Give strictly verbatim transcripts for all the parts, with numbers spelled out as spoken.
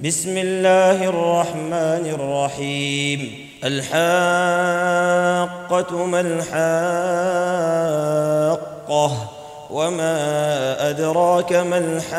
بسم الله الرحمن الرحيم. الحاقة ما الحاقة وما أدراك ما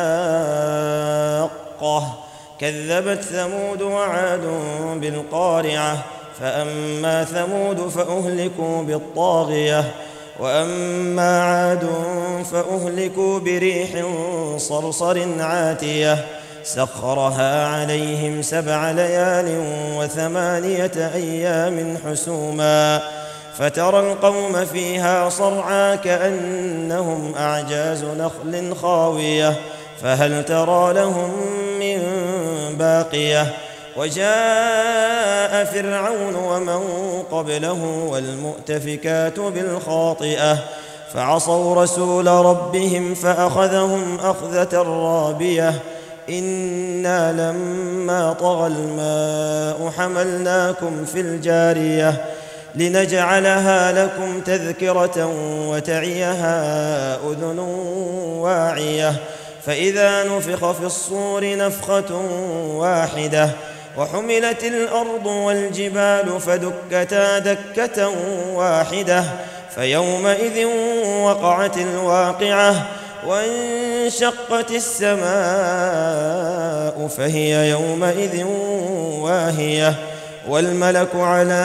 الحاقة كذبت ثمود وعاد بالقارعة فأما ثمود فأهلكوا بالطاغية وأما عاد فأهلكوا بريح صرصر عاتية سخرها عليهم سبع ليال وثمانية أيام حسوما فترى القوم فيها صرعى كأنهم أعجاز نخل خاوية فهل ترى لهم من باقية وجاء فرعون ومن قبله والمؤتفكات بالخاطئة فعصوا رسول ربهم فأخذهم أخذة رابية إنا لما طغى الماء حملناكم في الجارية لنجعلها لكم تذكرة وتعيها أذن واعية فإذا نفخ في الصور نفخة واحدة وحملت الأرض والجبال فدكتا دكة واحدة فيومئذ وقعت الواقعة وانشقت السماء فهي يومئذ واهية والملك على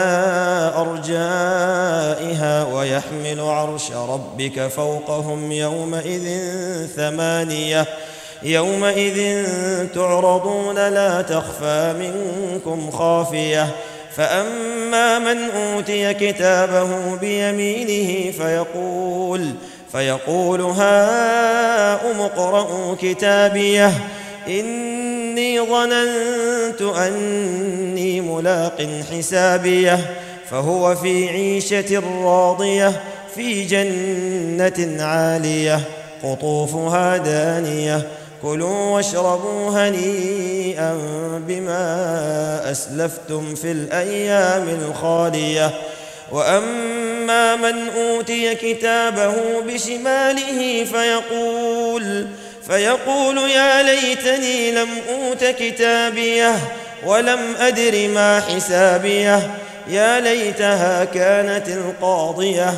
أرجائها ويحمل عرش ربك فوقهم يومئذ ثمانية يومئذ تعرضون لا تخفى منكم خافية فأما من أوتي كتابه بيمينه فيقول فيقول هاؤم اقرءوا كتابيه إني ظننت أني ملاق حسابيه فهو في عيشة راضية في جنة عالية قطوفها دانية كلوا واشربوا هنيئا بما أسلفتم في الأيام الخالية وأما من أوتي كتابه بشماله فيقول فيقول يا ليتني لم أوت كتابيه ولم أدر ما حسابيه يا ليتها كانت القاضية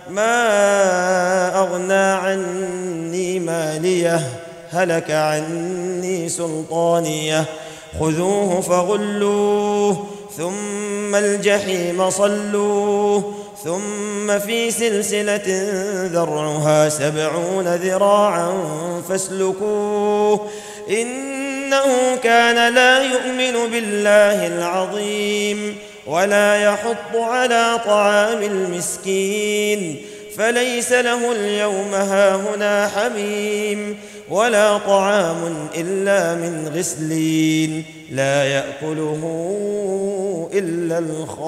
ما أغنى عني ماليه هلك عني سلطانيه خذوه فغلوه ثم الجحيم صلوه ثم في سلسلة ذرعها سبعون ذراعا فاسلكوه إنه كان لا يؤمن بالله العظيم ولا يحض على طعام المسكين فليس له اليوم هاهنا حميم ولا طعام إلا من غسلين لا يأكله إلا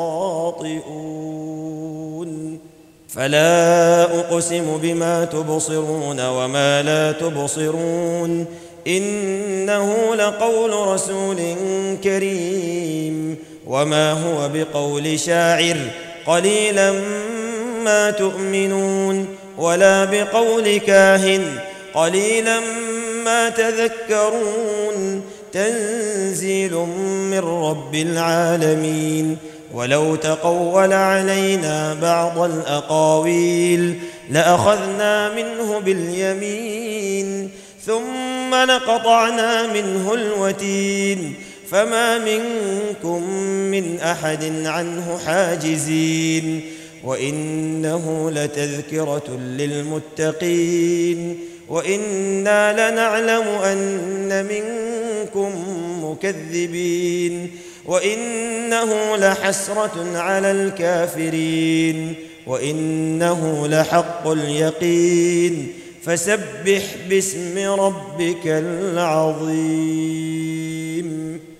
الخاطئون فلا أقسم بما تبصرون وما لا تبصرون إنه لقول رسول كريم وما هو بقول شاعر قليلا ما تؤمنون ولا بقول كاهن قليلا ما تذكرون تنزيل من رب العالمين ولو تقول علينا بعض الأقاويل لأخذنا منه باليمين ثم لقطعنا منه الوتين فما منكم من أحد عنه حاجزين وإنه لتذكرة للمتقين وإنا لنعلم أن منكم مكذبين وإنه لحسرة على الكافرين وإنه لحق اليقين فسبح باسم ربك العظيم.